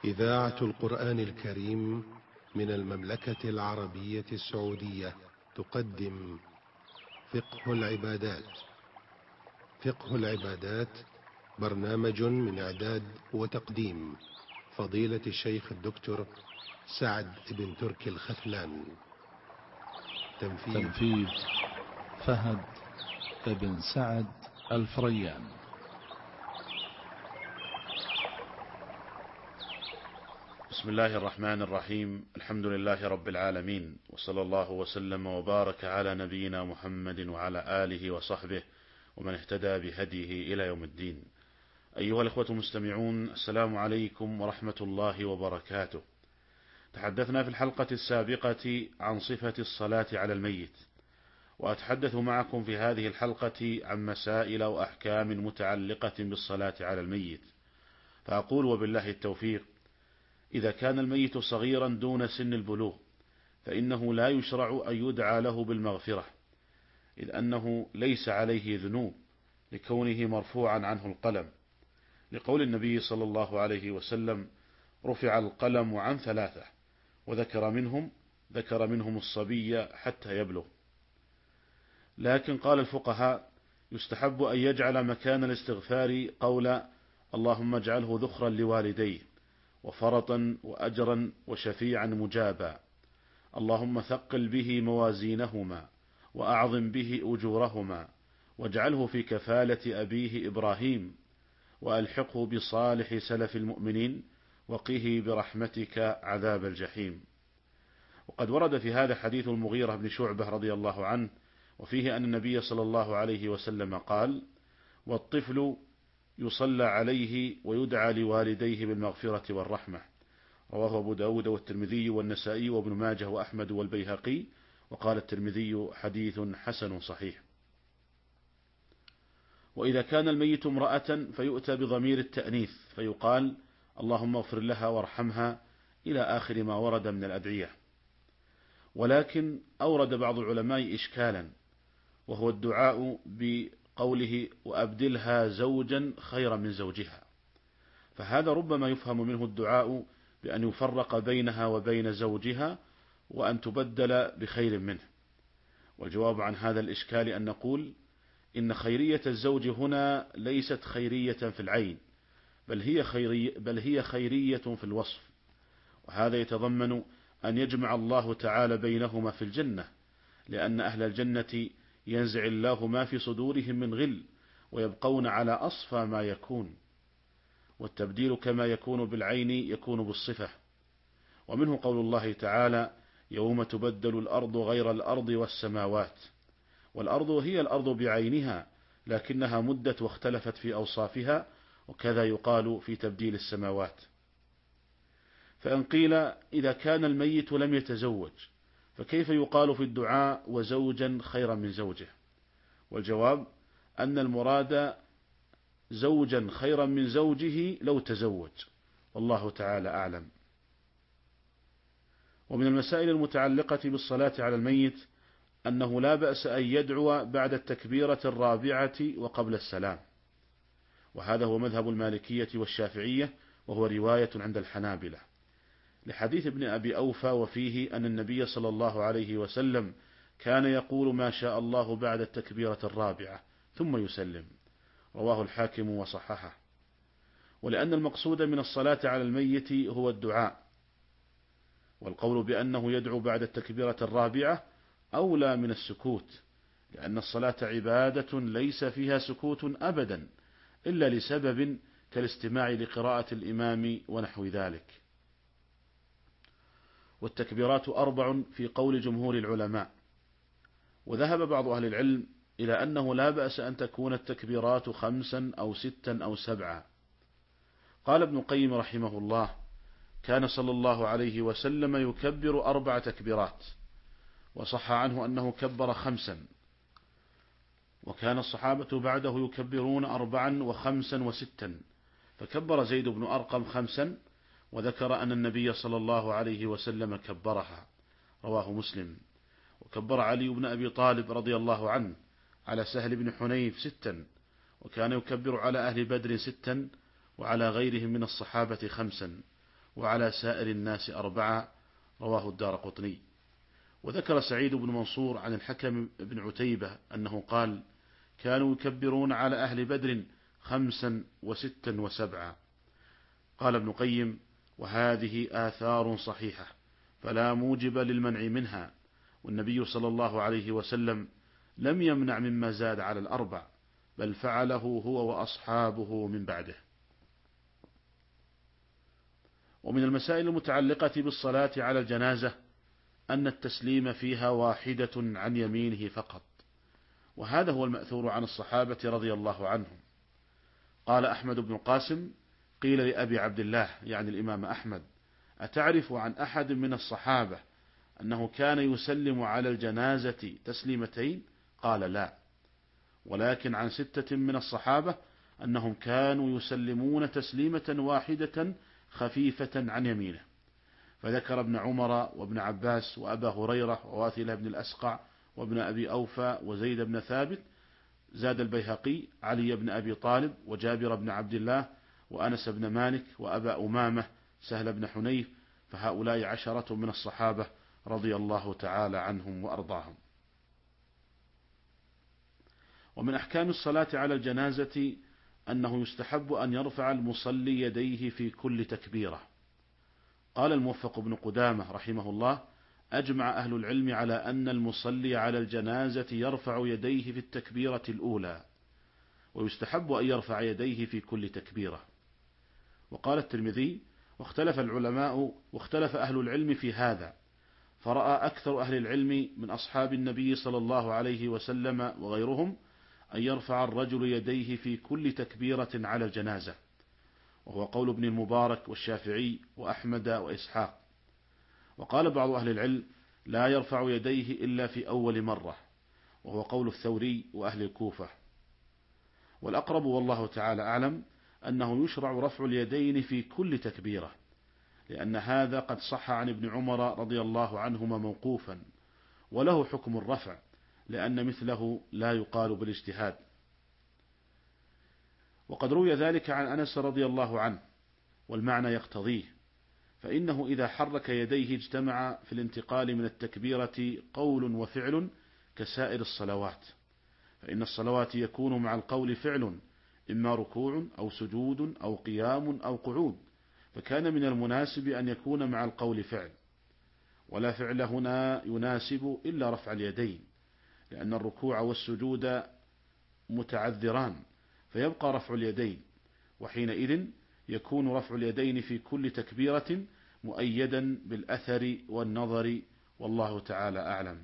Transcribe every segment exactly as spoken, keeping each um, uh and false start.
إذاعة القرآن الكريم من المملكة العربية السعودية تقدم فقه العبادات. فقه العبادات برنامج من إعداد وتقديم فضيلة الشيخ الدكتور سعد بن تركي الختلان. تنفيذ, تنفيذ فهد بن سعد الفريان. بسم الله الرحمن الرحيم. الحمد لله رب العالمين، وصلى الله وسلم وبارك على نبينا محمد وعلى آله وصحبه ومن اهتدى بهديه إلى يوم الدين. أيها الأخوة المستمعون، السلام عليكم ورحمة الله وبركاته. تحدثنا في الحلقة السابقة عن صفة الصلاة على الميت، وأتحدث معكم في هذه الحلقة عن مسائل وأحكام متعلقة بالصلاة على الميت. فأقول وبالله التوفيق: إذا كان الميت صغيرا دون سن البلوغ فإنه لا يشرع أن يدعى له بالمغفرة، إذ أنه ليس عليه ذنوب لكونه مرفوعا عنه القلم، لقول النبي صلى الله عليه وسلم: رفع القلم عن ثلاثة، وذكر منهم ذكر منهم الصبي حتى يبلغ. لكن قال الفقهاء: يستحب أن يجعل مكان الاستغفار قول اللهم اجعله ذخرا لوالديه وفرطا وأجرا وشفيعا مجابا، اللهم ثقل به موازينهما وأعظم به أجورهما واجعله في كفالة أبيه إبراهيم وألحقه بصالح سلف المؤمنين وقه برحمتك عذاب الجحيم. وقد ورد في هذا حديث المغيرة بن شعبة رضي الله عنه، وفيه أن النبي صلى الله عليه وسلم قال: والطفل يصلى عليه ويدعى لوالديه بالمغفرة والرحمة. رواه أبو داود والترمذي والنسائي وابن ماجه وأحمد والبيهقي، وقال الترمذي: حديث حسن صحيح. وإذا كان الميت امرأة فيؤتى بضمير التأنيث فيقال اللهم اغفر لها وارحمها إلى آخر ما ورد من الأدعية. ولكن أورد بعض العلماء إشكالا، وهو الدعاء بقوله وأبدلها زوجا خيرا من زوجها، فهذا ربما يفهم منه الدعاء بأن يفرق بينها وبين زوجها وأن تبدل بخير منه. والجواب عن هذا الإشكال أن نقول إن خيرية الزوج هنا ليست خيرية في العين، بل هي خيرية, بل هي خيرية في الوصف، وهذا يتضمن أن يجمع الله تعالى بينهما في الجنة، لأن أهل الجنة ينزع الله ما في صدورهم من غل ويبقون على أصفى ما يكون، والتبديل كما يكون بالعين يكون بالصفة. ومنه قول الله تعالى: يوم تبدل الأرض غير الأرض والسماوات. والأرض هي الأرض بعينها، لكنها مدت واختلفت في أوصافها، وكذا يقال في تبديل السماوات. فإن قيل إذا كان الميت لم يتزوج فكيف يقال في الدعاء وزوجا خيرا من زوجه؟ والجواب أن المراد زوجا خيرا من زوجه لو تزوج، والله تعالى أعلم. ومن المسائل المتعلقة بالصلاة على الميت أنه لا بأس أن يدعو بعد التكبيرة الرابعة وقبل السلام، وهذا هو مذهب المالكية والشافعية، وهو رواية عند الحنابلة، لحديث ابن أبي أوفى وفيه أن النبي صلى الله عليه وسلم كان يقول ما شاء الله بعد التكبيرة الرابعة ثم يسلم. رواه الحاكم وصححه. ولأن المقصود من الصلاة على الميت هو الدعاء، والقول بأنه يدعو بعد التكبيرة الرابعة أولى من السكوت، لأن الصلاة عبادة ليس فيها سكوت أبدا إلا لسبب كالاستماع لقراءة الإمام ونحو ذلك. والتكبيرات أربع في قول جمهور العلماء، وذهب بعض أهل العلم إلى أنه لا بأس أن تكون التكبيرات خمسا أو ستا أو سبعا. قال ابن القيم رحمه الله: كان صلى الله عليه وسلم يكبر أربع تكبيرات، وصح عنه أنه كبر خمسا، وكان الصحابة بعده يكبرون أربعا وخمسا وستا، فكبر زيد بن أرقم خمسا، وذكر أن النبي صلى الله عليه وسلم كبرها، رواه مسلم. وكبر علي بن أبي طالب رضي الله عنه على سهل بن حنيف ستا، وكان يكبر على أهل بدر ستا وعلى غيرهم من الصحابة خمسا، وعلى سائر الناس أربعة، رواه الدارقطني. وذكر سعيد بن منصور عن الحكم بن عتيبة أنه قال: كانوا يكبرون على أهل بدر خمسا وستا وسبعا. قال ابن قيم: وهذه آثار صحيحة فلا موجب للمنع منها، والنبي صلى الله عليه وسلم لم يمنع مما زاد على الأربع، بل فعله هو وأصحابه من بعده. ومن المسائل المتعلقة بالصلاة على الجنازة أن التسليم فيها واحدة عن يمينه فقط، وهذا هو المأثور عن الصحابة رضي الله عنهم. قال أحمد بن القاسم: قيل لأبي عبد الله يعني الإمام أحمد: أتعرف عن أحد من الصحابة أنه كان يسلم على الجنازة تسليمتين؟ قال: لا، ولكن عن ستة من الصحابة أنهم كانوا يسلمون تسليمة واحدة خفيفة عن يمينه، فذكر ابن عمر وابن عباس وأبا هريرة وواثلة بن الأسقع وابن أبي أوفى وزيد بن ثابت. زاد البيهقي: علي بن أبي طالب وجابر بن عبد الله وأنس بن مالك وأبا أمامة سهل بن حنيف، فهؤلاء عشرة من الصحابة رضي الله تعالى عنهم وأرضاهم. ومن أحكام الصلاة على الجنازة أنه يستحب أن يرفع المصلي يديه في كل تكبيرة. قال الموفق بن قدامة رحمه الله: أجمع أهل العلم على أن المصلي على الجنازة يرفع يديه في التكبيرة الأولى، ويستحب أن يرفع يديه في كل تكبيرة. وقال الترمذي: واختلف العلماء واختلف أهل العلم في هذا، فرأى أكثر أهل العلم من أصحاب النبي صلى الله عليه وسلم وغيرهم أن يرفع الرجل يديه في كل تكبيرة على الجنازة، وهو قول ابن المبارك والشافعي وأحمد وإسحاق. وقال بعض أهل العلم: لا يرفع يديه إلا في أول مرة، وهو قول الثوري وأهل الكوفة. والأقرب والله تعالى أعلم أنه يشرع رفع اليدين في كل تكبيرة، لأن هذا قد صح عن ابن عمر رضي الله عنهما موقوفا، وله حكم الرفع، لأن مثله لا يقال بالاجتهاد. وقد روي ذلك عن أنس رضي الله عنه، والمعنى يقتضيه، فإنه إذا حرك يديه اجتمع في الانتقال من التكبيرة قول وفعل كسائر الصلوات، فإن الصلوات يكون مع القول فعل، إما ركوع أو سجود أو قيام أو قعود، فكان من المناسب أن يكون مع القول فعل، ولا فعل هنا يناسب إلا رفع اليدين، لأن الركوع والسجود متعذران، فيبقى رفع اليدين، وحينئذ يكون رفع اليدين في كل تكبيرة مؤيدا بالأثر والنظر، والله تعالى أعلم.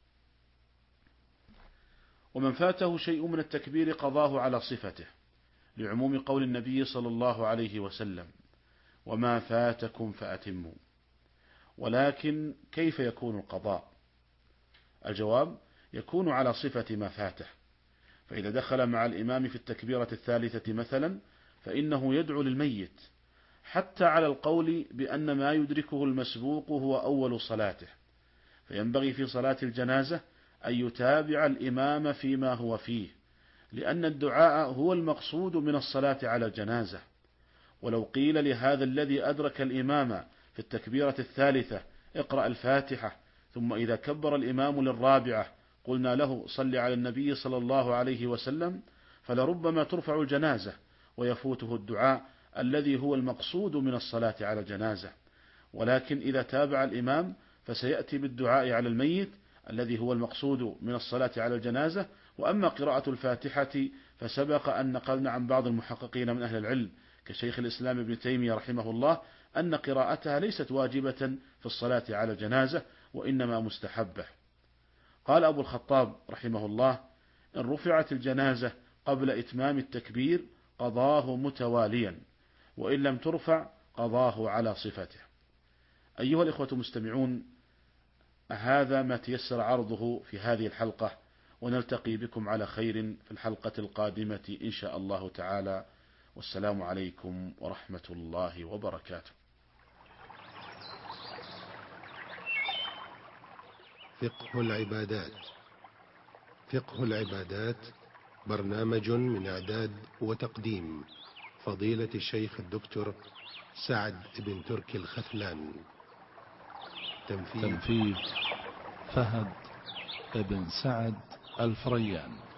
ومن فاته شيء من التكبير قضاه على صفته، لعموم قول النبي صلى الله عليه وسلم: وما فاتكم فأتموا. ولكن كيف يكون القضاء؟ الجواب: يكون على صفة ما فاته، فإذا دخل مع الإمام في التكبيرة الثالثة مثلا فإنه يدعو للميت، حتى على القول بأن ما يدركه المسبوق هو أول صلاته، فينبغي في صلاة الجنازة أن يتابع الإمام فيما هو فيه، لأن الدعاء هو المقصود من الصلاة على الجنازة. ولو قيل لهذا الذي أدرك الإمام في التكبيرة الثالثة: اقرأ الفاتحة، ثم إذا كبر الإمام للرابعة قلنا له: صل على النبي صلى الله عليه وسلم، فلربما ترفع الجنازة ويفوته الدعاء الذي هو المقصود من الصلاة على الجنازة. ولكن إذا تابع الإمام فسيأتي بالدعاء على الميت الذي هو المقصود من الصلاة على الجنازة. وأما قراءة الفاتحة فسبق أن نقلنا عن بعض المحققين من أهل العلم كشيخ الإسلام ابن تيمية رحمه الله أن قراءتها ليست واجبة في الصلاة على الجنازة، وإنما مستحبة. قال أبو الخطاب رحمه الله: إن رفعت الجنازة قبل إتمام التكبير قضاه متواليا، وإن لم ترفع قضاه على صفته. أيها الإخوة المستمعون، هذا ما تيسر عرضه في هذه الحلقة، ونلتقي بكم على خير في الحلقة القادمة إن شاء الله تعالى، والسلام عليكم ورحمة الله وبركاته. فقه العبادات. فقه العبادات برنامج من إعداد وتقديم فضيلة الشيخ الدكتور سعد بن تركي الخثلان. تنفيذ, تنفيذ فهد بن سعد الفريان.